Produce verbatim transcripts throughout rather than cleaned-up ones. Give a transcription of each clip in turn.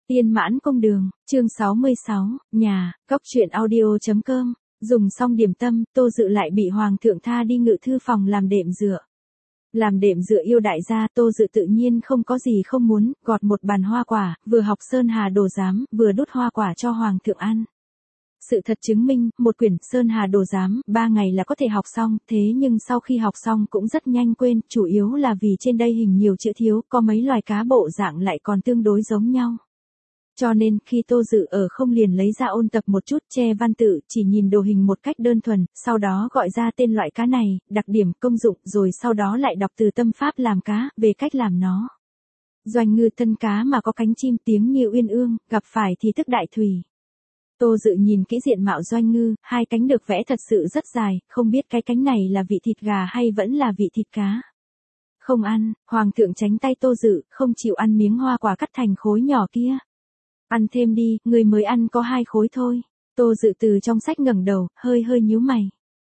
Tiên Mãn Cung Đường, chương sáu mươi sáu, nhà, góc truyện audio chấm com, dùng xong điểm tâm, Tô Dự lại bị Hoàng thượng tha đi ngự thư phòng làm đệm dựa. Làm đệm dựa yêu đại gia, Tô Dự tự nhiên không có gì không muốn, gọt một bàn hoa quả, vừa học Sơn Hà Đồ Giám, vừa đút hoa quả cho Hoàng thượng ăn. Sự thật chứng minh, một quyển Sơn Hà Đồ Giám, ba ngày là có thể học xong, thế nhưng sau khi học xong cũng rất nhanh quên, chủ yếu là vì trên đây hình nhiều chữ thiếu, có mấy loài cá bộ dạng lại còn tương đối giống nhau. Cho nên, khi Tô Dự ở không liền lấy ra ôn tập một chút che văn tự, chỉ nhìn đồ hình một cách đơn thuần, sau đó gọi ra tên loại cá này, đặc điểm, công dụng, rồi sau đó lại đọc từ tâm pháp làm cá, về cách làm nó. Doanh ngư thân cá mà có cánh chim tiếng như uyên ương, gặp phải thì tức đại thủy. Tô Dự nhìn kỹ diện mạo doanh ngư, hai cánh được vẽ thật sự rất dài, không biết cái cánh này là vị thịt gà hay vẫn là vị thịt cá. Không ăn, Hoàng thượng tránh tay Tô Dự, không chịu ăn miếng hoa quả cắt thành khối nhỏ kia. Ăn thêm đi, người mới ăn có hai khối thôi. Tô Dự từ trong sách ngẩng đầu, hơi hơi nhíu mày.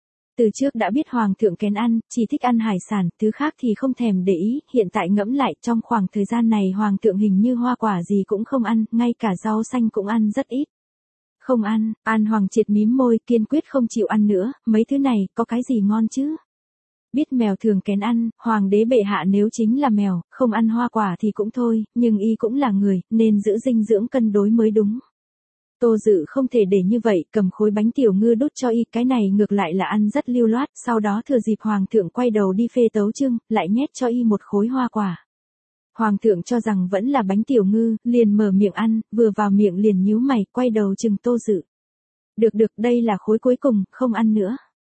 Từ trước đã biết Hoàng thượng kén ăn, chỉ thích ăn hải sản, thứ khác thì không thèm để ý, hiện tại ngẫm lại, trong khoảng thời gian này Hoàng thượng hình như hoa quả gì cũng không ăn, ngay cả rau xanh cũng ăn rất ít. Không ăn, An Hoàng Triệt mím môi, kiên quyết không chịu ăn nữa, mấy thứ này, có cái gì ngon chứ? Biết mèo thường kén ăn, Hoàng đế bệ hạ nếu chính là mèo, không ăn hoa quả thì cũng thôi, nhưng y cũng là người, nên giữ dinh dưỡng cân đối mới đúng. Tô Dự không thể để như vậy, cầm khối bánh tiểu ngư đút cho y, cái này ngược lại là ăn rất lưu loát, sau đó thừa dịp Hoàng thượng quay đầu đi phê tấu chương, lại nhét cho y một khối hoa quả. Hoàng thượng cho rằng vẫn là bánh tiểu ngư, liền mở miệng ăn, vừa vào miệng liền nhíu mày, quay đầu chừng Tô Dự. Được được, đây là khối cuối cùng, không ăn nữa.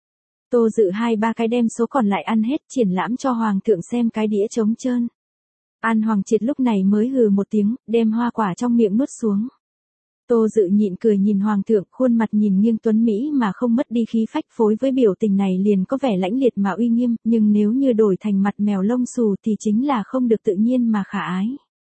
Tô Dự hai ba cái đem số còn lại ăn hết, triển lãm cho Hoàng thượng xem cái đĩa trống trơn. An Hoàng Triệt lúc này mới hừ một tiếng, đem hoa quả trong miệng nuốt xuống. Tô Dự nhịn cười nhìn Hoàng thượng, khuôn mặt nhìn nghiêng tuấn Mỹ mà không mất đi khí phách, phối với biểu tình này liền có vẻ lãnh liệt mà uy nghiêm, nhưng nếu như đổi thành mặt mèo lông xù thì chính là không được tự nhiên mà khả ái.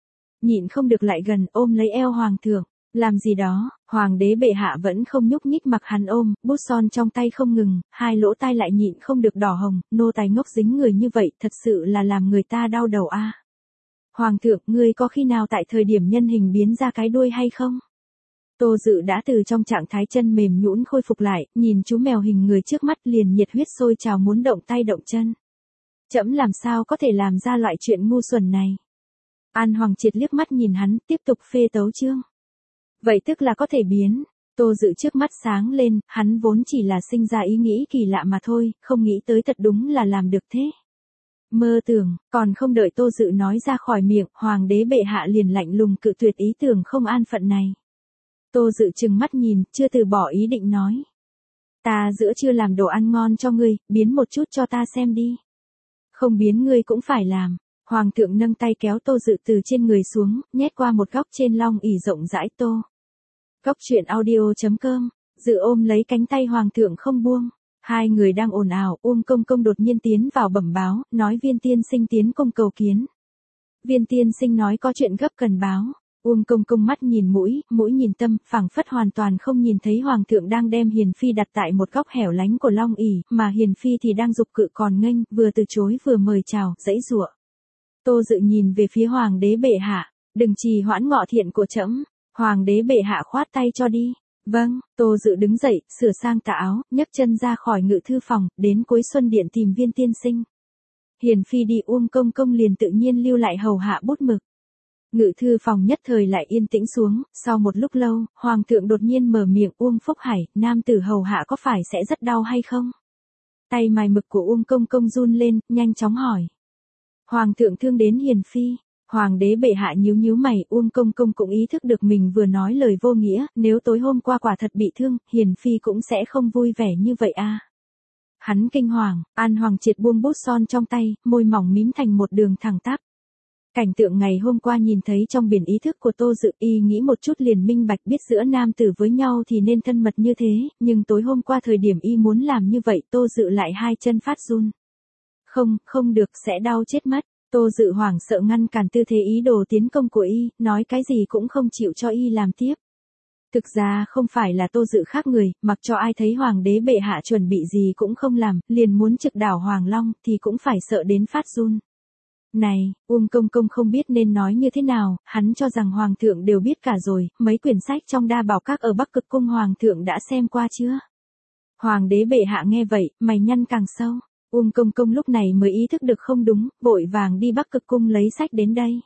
Nhịn không được lại gần, ôm lấy eo Hoàng thượng. Làm gì đó, Hoàng đế bệ hạ vẫn không nhúc nhích mặc hắn ôm, bút son trong tay không ngừng, hai lỗ tai lại nhịn không được đỏ hồng, nô tài ngốc dính người như vậy, thật sự là làm người ta đau đầu a. À. Hoàng thượng, ngươi có khi nào tại thời điểm nhân hình biến ra cái đuôi hay không? Tô Dự đã từ trong trạng thái chân mềm nhũn khôi phục lại, nhìn chú mèo hình người trước mắt liền nhiệt huyết sôi trào muốn động tay động chân. Trẫm làm sao có thể làm ra loại chuyện ngu xuẩn này? An Hoàng Triệt liếc mắt nhìn hắn, tiếp tục phê tấu chương. Vậy tức là có thể biến. Tô Dự trước mắt sáng lên, hắn vốn chỉ là sinh ra ý nghĩ kỳ lạ mà thôi, không nghĩ tới thật đúng là làm được thế. Mơ tưởng, còn không đợi Tô Dự nói ra khỏi miệng, Hoàng đế bệ hạ liền lạnh lùng cự tuyệt ý tưởng không an phận này. Tô Dự trừng mắt nhìn, chưa từ bỏ ý định nói. Ta giữa chưa làm đồ ăn ngon cho ngươi, biến một chút cho ta xem đi. Không biến ngươi cũng phải làm. Hoàng thượng nâng tay kéo Tô Dự từ trên người xuống, nhét qua một góc trên long ỷ rộng rãi Tô. Góc truyện audio chấm com, Dự ôm lấy cánh tay Hoàng thượng không buông. Hai người đang ồn ào, Uông Công Công đột nhiên tiến vào bẩm báo, nói Viên tiên sinh tiến công cầu kiến. Viên tiên sinh nói có chuyện gấp cần báo. Uông Công Công mắt nhìn mũi, mũi nhìn tâm, phảng phất hoàn toàn không nhìn thấy Hoàng thượng đang đem Hiền Phi đặt tại một góc hẻo lánh của long ỷ, mà Hiền Phi thì đang giục cự còn nghênh, vừa từ chối vừa mời chào, giãy giụa. Tô Dự nhìn về phía Hoàng đế bệ hạ, đừng trì hoãn ngọ thiện của trẫm. Hoàng đế bệ hạ khoát tay cho đi. Vâng, Tô Dự đứng dậy, sửa sang tà áo, nhấc chân ra khỏi ngự thư phòng, đến cuối xuân điện tìm Viên tiên sinh. Hiền Phi đi, Uông Công Công liền tự nhiên lưu lại hầu hạ bút mực. Ngự thư phòng nhất thời lại yên tĩnh xuống, sau một lúc lâu, Hoàng thượng đột nhiên mở miệng, Uông Phúc Hải, nam tử hầu hạ có phải sẽ rất đau hay không? Tay mài mực của Uông Công Công run lên, nhanh chóng hỏi. Hoàng thượng thương đến Hiền Phi. Hoàng đế bệ hạ nhíu nhíu mày, Uông Công Công cũng ý thức được mình vừa nói lời vô nghĩa, nếu tối hôm qua quả thật bị thương, Hiền Phi cũng sẽ không vui vẻ như vậy a. À. Hắn kinh hoàng, An Hoàng Triệt buông bút son trong tay, môi mỏng mím thành một đường thẳng tắp. Cảnh tượng ngày hôm qua nhìn thấy trong biển ý thức của Tô Dự, y nghĩ một chút liền minh bạch biết giữa nam tử với nhau thì nên thân mật như thế, nhưng tối hôm qua thời điểm y muốn làm như vậy Tô Dự lại hai chân phát run. Không, không được, sẽ đau chết mất. Tô Dự hoảng sợ ngăn cản tư thế ý đồ tiến công của y, nói cái gì cũng không chịu cho y làm tiếp. Thực ra không phải là Tô Dự khác người, mặc cho ai thấy Hoàng đế bệ hạ chuẩn bị gì cũng không làm, liền muốn trực đảo Hoàng Long thì cũng phải sợ đến phát run. Này, Uông Công Công không biết nên nói như thế nào, hắn cho rằng Hoàng thượng đều biết cả rồi, mấy quyển sách trong đa bảo các ở Bắc Cực Cung Hoàng thượng đã xem qua chưa? Hoàng đế bệ hạ nghe vậy, mày nhăn càng sâu. Uông Công Công lúc này mới ý thức được không đúng, vội vàng đi Bắc Cực Cung lấy sách đến đây.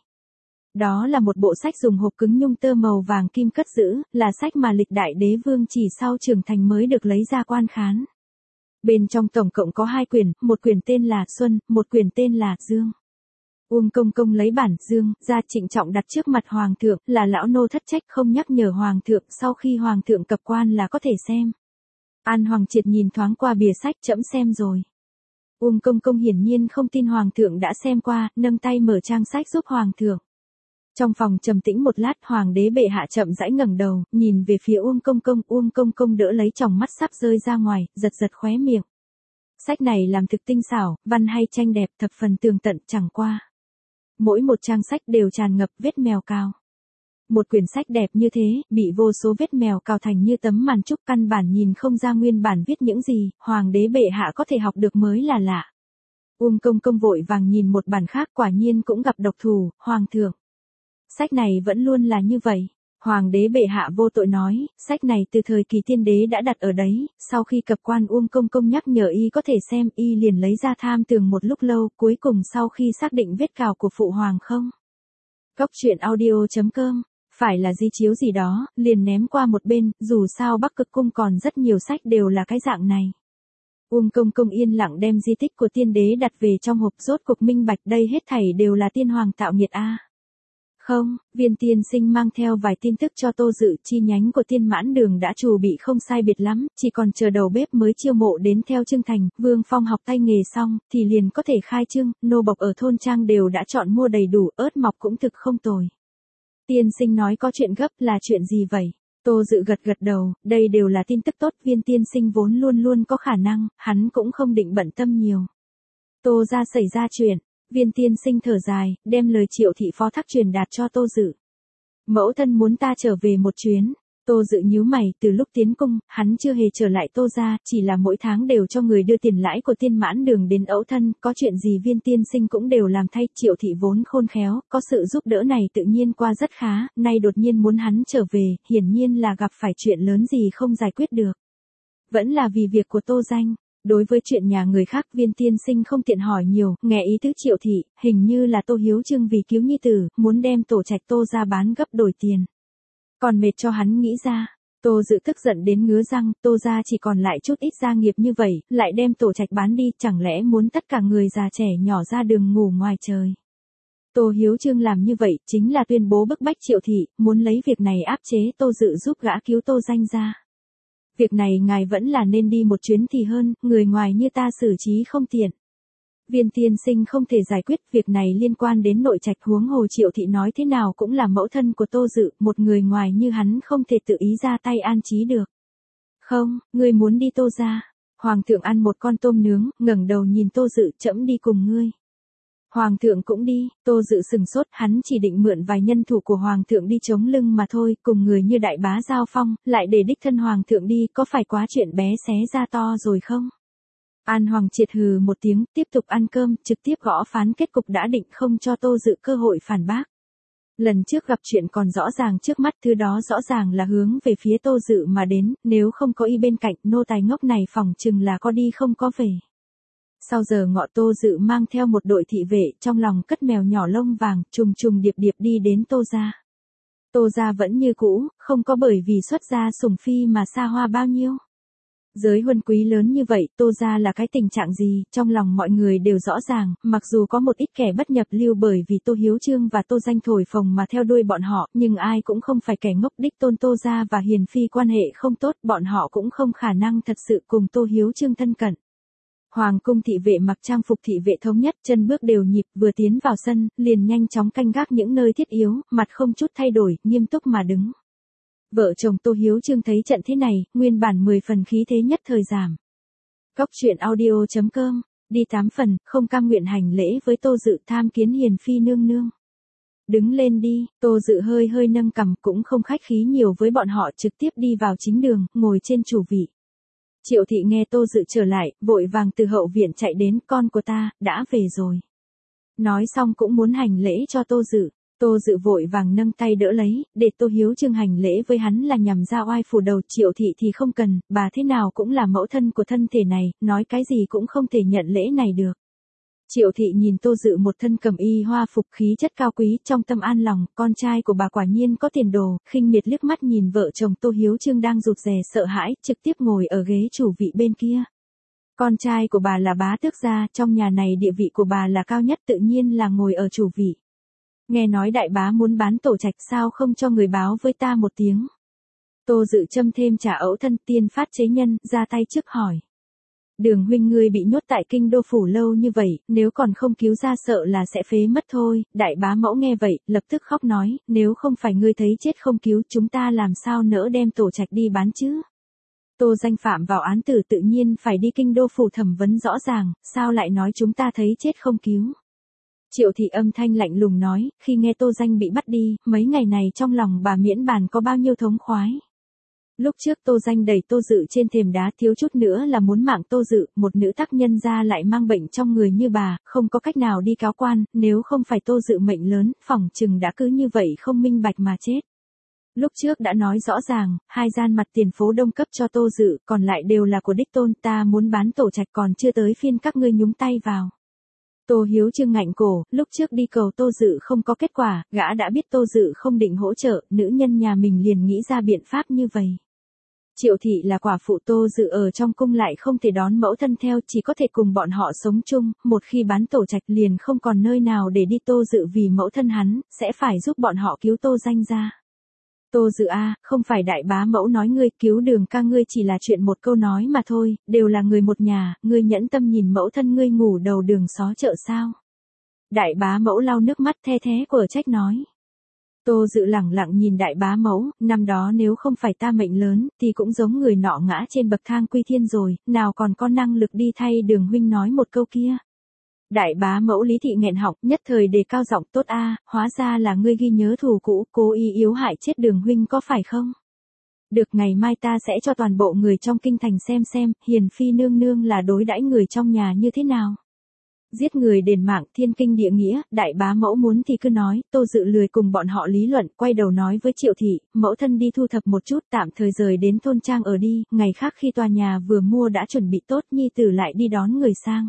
Đó là một bộ sách dùng hộp cứng nhung tơ màu vàng kim cất giữ, là sách mà lịch đại đế vương chỉ sau trưởng thành mới được lấy ra quan khán. Bên trong tổng cộng có hai quyển, một quyển tên là Xuân, một quyển tên là Dương. Uông Công Công lấy bản Dương ra trịnh trọng đặt trước mặt Hoàng thượng, là lão nô thất trách không nhắc nhở Hoàng thượng, sau khi Hoàng thượng cập quan là có thể xem. An Hoàng Triệt nhìn thoáng qua bìa sách, trẫm xem rồi. Uông Công Công hiển nhiên không tin Hoàng thượng đã xem qua, nâng tay mở trang sách giúp Hoàng thượng. Trong phòng trầm tĩnh một lát, Hoàng đế bệ hạ chậm rãi ngẩng đầu, nhìn về phía Uông Công Công, Uông Công Công đỡ lấy tròng mắt sắp rơi ra ngoài, giật giật khóe miệng. Sách này làm thực tinh xảo, văn hay tranh đẹp, thập phần tường tận, chẳng qua. Mỗi một trang sách đều tràn ngập vết mèo cào. Một quyển sách đẹp như thế, bị vô số vết mèo cào thành như tấm màn trúc, căn bản nhìn không ra nguyên bản viết những gì, Hoàng đế bệ hạ có thể học được mới là lạ. Uông Công Công vội vàng nhìn một bản khác, quả nhiên cũng gặp độc thủ, Hoàng thượng. Sách này vẫn luôn là như vậy. Hoàng đế bệ hạ vô tội nói, sách này từ thời kỳ tiên đế đã đặt ở đấy, sau khi cập quan Uông Công Công nhắc nhở y có thể xem, y liền lấy ra tham tường một lúc lâu, cuối cùng sau khi xác định vết cào của phụ hoàng không. Cốc truyện audio chấm com, phải là di chiếu gì đó, liền ném qua một bên, dù sao Bắc Cực Cung còn rất nhiều sách đều là cái dạng này. Uông Công Công yên lặng đem di tích của tiên đế đặt về trong hộp, rốt cuộc minh bạch đây hết thảy đều là tiên hoàng tạo nghiệt a. Không, Viên tiên sinh mang theo vài tin tức cho Tô Dự, chi nhánh của Tiên Mãn Đường đã chuẩn bị không sai biệt lắm, chỉ còn chờ đầu bếp mới chiêu mộ đến theo chương thành, Vương Phong học tay nghề xong, thì liền có thể khai trương, nô bộc ở thôn trang đều đã chọn mua đầy đủ, ớt mọc cũng thực không tồi. Tiên sinh nói có chuyện gấp, là chuyện gì vậy? Tô Dự gật gật đầu, đây đều là tin tức tốt, Viên tiên sinh vốn luôn luôn có khả năng, hắn cũng không định bận tâm nhiều. Tô ra xảy ra chuyện. Viên tiên sinh thở dài, đem lời Triệu thị phó thác truyền đạt cho Tô Dự. Mẫu thân muốn ta trở về một chuyến. Tô Dự nhíu mày, từ lúc tiến cung, hắn chưa hề trở lại Tô gia, chỉ là mỗi tháng đều cho người đưa tiền lãi của Tiên Mãn Đường đến ẫu thân, có chuyện gì Viên tiên sinh cũng đều làm thay. Triệu thị vốn khôn khéo, có sự giúp đỡ này tự nhiên qua rất khá, nay đột nhiên muốn hắn trở về, hiển nhiên là gặp phải chuyện lớn gì không giải quyết được. Vẫn là vì việc của Tô Danh. Đối với chuyện nhà người khác, Viên tiên sinh không tiện hỏi nhiều, nghe ý tứ Triệu thị, hình như là Tô Hiếu Trương vì cứu nhi tử, muốn đem tổ trạch Tô ra bán gấp đổi tiền. Còn mệt cho hắn nghĩ ra. Tô Dự tức giận đến ngứa răng, Tô ra chỉ còn lại chút ít gia nghiệp như vậy, lại đem tổ trạch bán đi, chẳng lẽ muốn tất cả người già trẻ nhỏ ra đường ngủ ngoài trời. Tô Hiếu Trương làm như vậy, chính là tuyên bố bức bách Triệu thị, muốn lấy việc này áp chế Tô Dự giúp gã cứu Tô Danh ra. Việc này ngài vẫn là nên đi một chuyến thì hơn, người ngoài như ta xử trí không tiện. Viên tiên sinh không thể giải quyết, việc này liên quan đến nội trạch, huống hồ Triệu thị nói thế nào cũng là mẫu thân của Tô Dự, một người ngoài như hắn không thể tự ý ra tay an trí được. Không, ngươi muốn đi Tô ra. Hoàng thượng ăn một con tôm nướng, ngẩng đầu nhìn Tô Dự, trẫm đi cùng ngươi. Hoàng thượng cũng đi. Tô Dự sừng sốt, hắn chỉ định mượn vài nhân thủ của Hoàng thượng đi chống lưng mà thôi, cùng người như đại bá Giao Phong, lại để đích thân Hoàng thượng đi, có phải quá chuyện bé xé ra to rồi không? An Hoàng Triệt hừ một tiếng, tiếp tục ăn cơm, trực tiếp gõ phán kết cục đã định, không cho Tô Dự cơ hội phản bác. Lần trước gặp chuyện còn rõ ràng trước mắt, thứ đó rõ ràng là hướng về phía Tô Dự mà đến, nếu không có y bên cạnh, nô tài ngốc này phỏng chừng là có đi không có về. Sau giờ ngọ Tô Dự mang theo một đội thị vệ, trong lòng cất mèo nhỏ lông vàng, trùng trùng điệp điệp đi đến Tô gia. Tô gia vẫn như cũ, không có bởi vì xuất gia sủng phi mà xa hoa bao nhiêu. Giới huân quý lớn như vậy, Tô gia là cái tình trạng gì, trong lòng mọi người đều rõ ràng, mặc dù có một ít kẻ bất nhập lưu bởi vì Tô Hiếu Trương và Tô Danh thổi phồng mà theo đuôi bọn họ, nhưng ai cũng không phải kẻ ngốc, đích tôn Tô gia và Hiền phi quan hệ không tốt, bọn họ cũng không khả năng thật sự cùng Tô Hiếu Trương thân cận. Hoàng cung thị vệ mặc trang phục thị vệ thống nhất, chân bước đều nhịp, vừa tiến vào sân, liền nhanh chóng canh gác những nơi thiết yếu, mặt không chút thay đổi, nghiêm túc mà đứng. Vợ chồng Tô Hiếu Trương thấy trận thế này, nguyên bản mười phần khí thế nhất thời giảm. Cốc truyện audio chấm com, đi tám phần, không cam nguyện hành lễ với Tô Dự, tham kiến Hiền phi nương nương. Đứng lên đi. Tô Dự hơi hơi nâng cằm, cũng không khách khí nhiều với bọn họ, trực tiếp đi vào chính đường, ngồi trên chủ vị. Triệu thị nghe Tô Dự trở lại, vội vàng từ hậu viện chạy đến, con của ta, đã về rồi. Nói xong cũng muốn hành lễ cho Tô Dự. Tô Dự vội vàng nâng tay đỡ lấy, để Tô Hiếu Chương hành lễ với hắn là nhằm ra oai phủ đầu. Triệu thị thì không cần, bà thế nào cũng là mẫu thân của thân thể này, nói cái gì cũng không thể nhận lễ này được. Triệu thị nhìn Tô Dự một thân cẩm y hoa phục khí chất cao quý, trong tâm an lòng, con trai của bà quả nhiên có tiền đồ, khinh miệt liếc mắt nhìn vợ chồng Tô Hiếu Chương đang rụt rè sợ hãi, trực tiếp ngồi ở ghế chủ vị bên kia. Con trai của bà là bá tước gia, trong nhà này địa vị của bà là cao nhất, tự nhiên là ngồi ở chủ vị. Nghe nói đại bá muốn bán tổ trạch, sao không cho người báo với ta một tiếng. Tô Dự châm thêm trà ấu thân, tiên phát chế nhân, ra tay trước hỏi. Đường huynh ngươi bị nhốt tại kinh đô phủ lâu như vậy, nếu còn không cứu ra sợ là sẽ phế mất thôi. Đại bá mẫu nghe vậy, lập tức khóc nói, nếu không phải ngươi thấy chết không cứu, chúng ta làm sao nỡ đem tổ trạch đi bán chứ. Tô Danh phạm vào án tử tự nhiên phải đi kinh đô phủ thẩm vấn rõ ràng, sao lại nói chúng ta thấy chết không cứu. Triệu thị âm thanh lạnh lùng nói, khi nghe Tô Danh bị bắt đi, mấy ngày này trong lòng bà miễn bàn có bao nhiêu thống khoái. Lúc trước Tô Danh đẩy Tô Dự trên thềm đá, thiếu chút nữa là muốn mạng Tô Dự, một nữ tác nhân ra lại mang bệnh trong người như bà, không có cách nào đi cáo quan, nếu không phải Tô Dự mệnh lớn, phỏng chừng đã cứ như vậy không minh bạch mà chết. Lúc trước đã nói rõ ràng, hai gian mặt tiền phố đông cấp cho Tô Dự, còn lại đều là của đích tôn, ta muốn bán tổ trạch còn chưa tới phiên các ngươi nhúng tay vào. Tô Hiếu Chương ngạnh cổ, lúc trước đi cầu Tô Dự không có kết quả, gã đã biết Tô Dự không định hỗ trợ, nữ nhân nhà mình liền nghĩ ra biện pháp như vậy. Triệu thị là quả phụ, Tô Dự ở trong cung lại không thể đón mẫu thân theo, chỉ có thể cùng bọn họ sống chung, một khi bán tổ trạch liền không còn nơi nào để đi. Tô Dự vì mẫu thân hắn, sẽ phải giúp bọn họ cứu Tô Danh ra. Tô Dự a, à, không phải đại bá mẫu nói ngươi cứu Đường ca ngươi chỉ là chuyện một câu nói mà thôi, đều là người một nhà, ngươi nhẫn tâm nhìn mẫu thân ngươi ngủ đầu đường xó chợ sao. Đại bá mẫu lau nước mắt the thé của trách nói. Tô Dự lẳng lặng nhìn đại bá mẫu, năm đó nếu không phải ta mệnh lớn, thì cũng giống người nọ ngã trên bậc thang quy thiên rồi, nào còn có năng lực đi thay Đường huynh nói một câu kia. Đại bá mẫu Lý thị nghẹn họng, nhất thời đề cao giọng, tốt a, à, hóa ra là ngươi ghi nhớ thù cũ, cố ý yếu hại chết Đường huynh có phải không? Được, ngày mai ta sẽ cho toàn bộ người trong kinh thành xem xem, hiền phi nương nương là đối đãi người trong nhà như thế nào. Giết người đền mạng, thiên kinh địa nghĩa, đại bá mẫu muốn thì cứ nói. Tô Dự lười cùng bọn họ lý luận, quay đầu nói với Triệu thị, mẫu thân đi thu thập một chút, tạm thời rời đến thôn trang ở đi, ngày khác khi tòa nhà vừa mua đã chuẩn bị tốt, nhi tử lại đi đón người sang.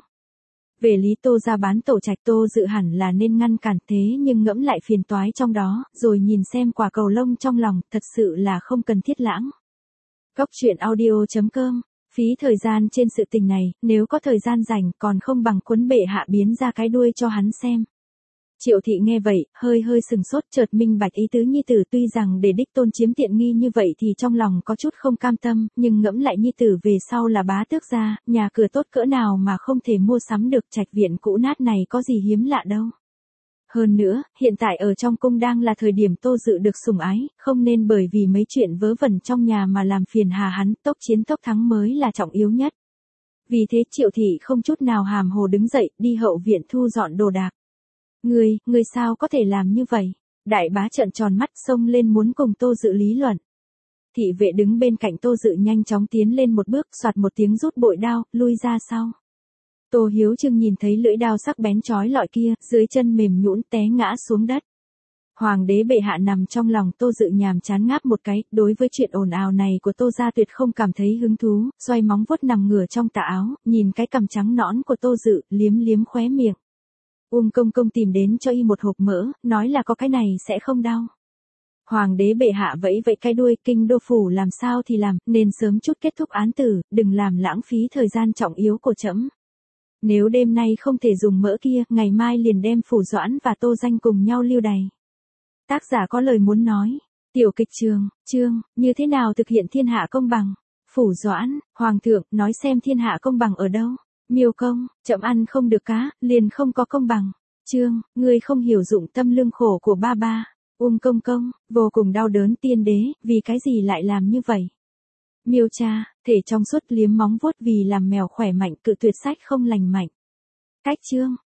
Về lý Tô ra bán tổ trạch, Tô Dự hẳn là nên ngăn cản, thế nhưng ngẫm lại phiền toái trong đó, rồi nhìn xem quả cầu lông trong lòng, thật sự là không cần thiết lãng. Góc truyện audio chấm com. Phí thời gian trên sự tình này, nếu có thời gian rảnh còn không bằng quấn bệ hạ biến ra cái đuôi cho hắn xem. Triệu thị nghe vậy, hơi hơi sừng sốt, chợt minh bạch ý tứ nhi tử, tuy rằng để đích tôn chiếm tiện nghi như vậy thì trong lòng có chút không cam tâm, nhưng ngẫm lại nhi tử về sau là bá tước gia, nhà cửa tốt cỡ nào mà không thể mua sắm được, trạch viện cũ nát này có gì hiếm lạ đâu. Hơn nữa, hiện tại ở trong cung đang là thời điểm Tô Dự được sủng ái, không nên bởi vì mấy chuyện vớ vẩn trong nhà mà làm phiền hà hắn, tốc chiến tốc thắng mới là trọng yếu nhất. Vì thế Triệu thị không chút nào hàm hồ đứng dậy, đi hậu viện thu dọn đồ đạc. Ngươi, ngươi sao có thể làm như vậy? Đại bá trợn tròn mắt xông lên muốn cùng Tô Dự lý luận. Thị vệ đứng bên cạnh Tô Dự nhanh chóng tiến lên một bước, soạt một tiếng rút bội đao, lui ra sau. Tô Hiếu Chương nhìn thấy lưỡi đao sắc bén chói lọi kia, dưới chân mềm nhũn té ngã xuống đất. Hoàng đế bệ hạ nằm trong lòng Tô Dự nhàm chán ngáp một cái, đối với chuyện ồn ào này của Tô gia tuyệt không cảm thấy hứng thú, xoay móng vuốt nằm ngửa trong tà áo, nhìn cái cằm trắng nõn của Tô Dự, liếm liếm khóe miệng. Uông công công tìm đến cho y một hộp mỡ, nói là có cái này sẽ không đau. Hoàng đế bệ hạ vẫy vẫy cái đuôi, kinh đô phủ làm sao thì làm, nên sớm chút kết thúc án tử, đừng làm lãng phí thời gian trọng yếu của trẫm. Nếu đêm nay không thể dùng mỡ kia, ngày mai liền đem Phủ Doãn và Tô Danh cùng nhau lưu đày. Tác giả có lời muốn nói. Tiểu kịch trường, chương, như thế nào thực hiện thiên hạ công bằng? Phủ Doãn, Hoàng thượng, nói xem thiên hạ công bằng ở đâu? Miêu công, chậm ăn không được cá, liền không có công bằng. Chương, ngươi không hiểu dụng tâm lương khổ của ba ba. Uông công công, vô cùng đau đớn, tiên đế, vì cái gì lại làm như vậy? Miêu cha, thể trong suốt liếm móng vuốt vì làm mèo khỏe mạnh, cự tuyệt sách không lành mạnh. Cách chương,